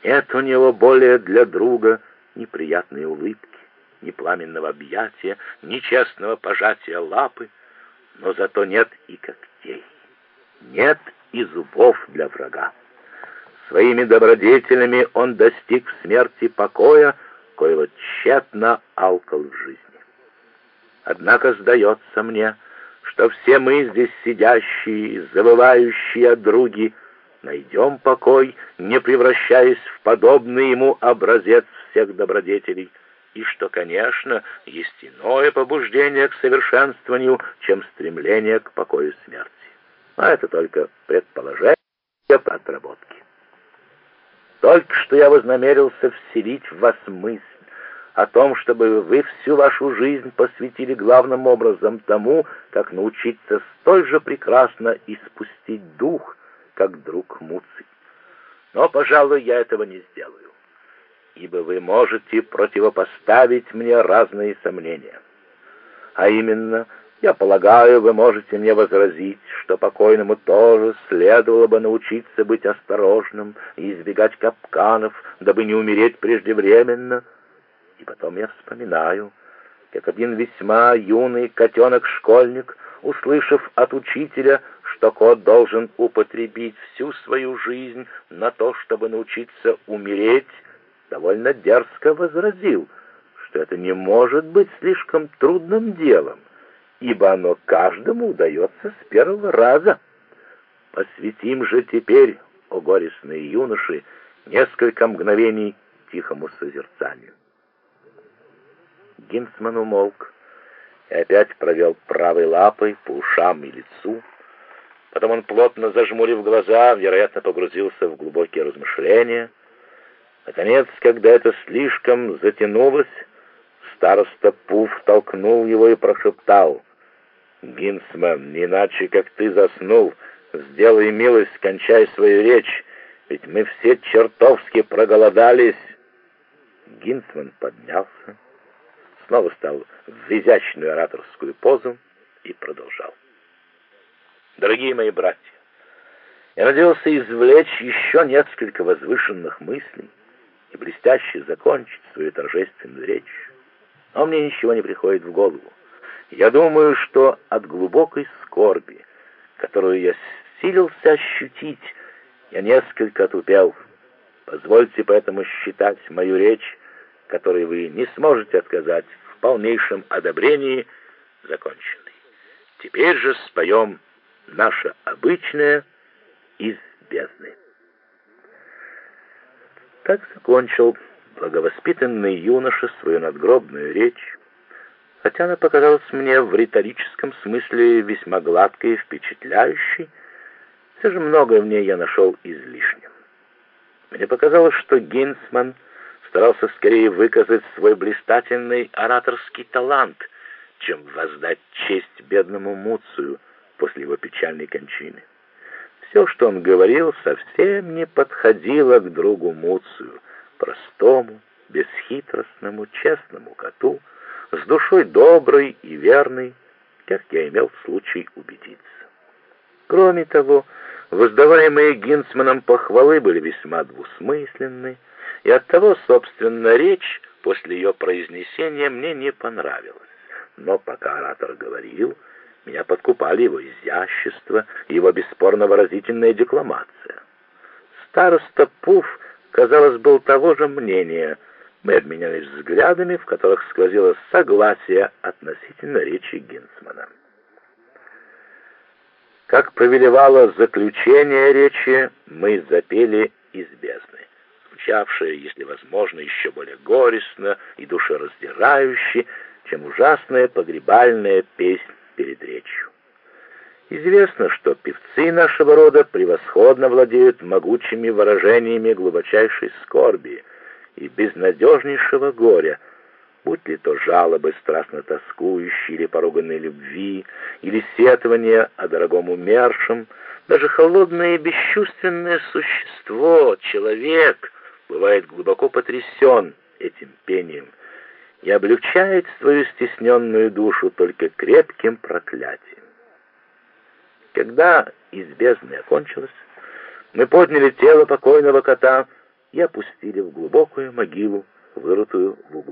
Нет у него более для друга ни приятной улыбки, ни пламенного объятия, ни честного пожатия лапы, но зато нет и когтей, нет и зубов для врага. Своими добродетелями он достиг в смерти покоя, коего тщетно алкал в жизни. Однако сдается мне, что все мы здесь сидящие, завывающие от други, найдем покой, не превращаясь в подобный ему образец всех добродетелей, и что, конечно, есть иное побуждение к совершенствованию, чем стремление к покою смерти. А это только предположение отработки. Только что я вознамерился вселить в вас мысль о том, чтобы вы всю вашу жизнь посвятили главным образом тому, как научиться столь же прекрасно испустить дух, как друг Муций. Но, пожалуй, я этого не сделаю, ибо вы можете противопоставить мне разные сомнения. А именно, я полагаю, вы можете мне возразить, что покойному тоже следовало бы научиться быть осторожным и избегать капканов, дабы не умереть преждевременно. И потом я вспоминаю, как один весьма юный котенок-школьник, услышав от учителя, что кот должен употребить всю свою жизнь на то, чтобы научиться умереть, довольно дерзко возразил, что это не может быть слишком трудным делом, ибо оно каждому удается с первого раза. Посвятим же теперь, о горестные юноши, несколько мгновений тихому созерцанию. Гинцман умолк и опять провел правой лапой по ушам и лицу. Потом он, плотно зажмурив глаза, вероятно, погрузился в глубокие размышления. Наконец, когда это слишком затянулось, староста Пуф толкнул его и прошептал: «Гинцман, не иначе, как ты заснул, сделай милость, кончай свою речь, ведь мы все чертовски проголодались». Гинцман поднялся, снова стал в изящную ораторскую позу и продолжал. «Дорогие мои братья, я надеялся извлечь еще несколько возвышенных мыслей и блестяще закончить свою торжественную речь, но мне ничего не приходит в голову. Я думаю, что от глубокой скорби, которую я силился ощутить, я несколько отупел. Позвольте поэтому считать мою речь, которой вы не сможете отказать в полнейшем одобрении, законченной. Теперь же споем наше обычное из бездны». Так закончил благовоспитанный юноша свою надгробную речь, хотя она показалась мне в риторическом смысле весьма гладкой и впечатляющей, все же многое в ней я нашел излишним. Мне показалось, что Гинцман старался скорее выказать свой блистательный ораторский талант, чем воздать честь бедному Муцию после его печальной кончины. Все, что он говорил, совсем не подходило к другу Муцию, простому, бесхитростному, честному коту, с душой доброй и верной, как я имел случай убедиться. Кроме того, воздаваемые Гинцманом похвалы были весьма двусмысленны, и оттого, собственно, речь после ее произнесения мне не понравилась. Но пока оратор говорил, меня подкупали его изящество и его бесспорно выразительная декламация. Староста Пуф, казалось, был того же мнения. Мы обменялись взглядами, в которых сквозило согласие относительно речи Гинцмана. Как повелевало заключение речи, мы запели из бездны, звучавшее, если возможно, еще более горестно и душераздирающе, чем ужасная погребальная песнь перед речью. Известно, что певцы нашего рода превосходно владеют могучими выражениями глубочайшей скорби и безнадежнейшего горя, будь ли то жалобы страстно тоскующие или поруганной любви, или сетования о дорогом умершем. Даже холодное и бесчувственное существо, человек, бывает глубоко потрясен этим пением и облегчает свою стесненную душу только крепким проклятием. Когда из бездны окончилось, мы подняли тело покойного кота и опустили в глубокую могилу, вырытую в углу.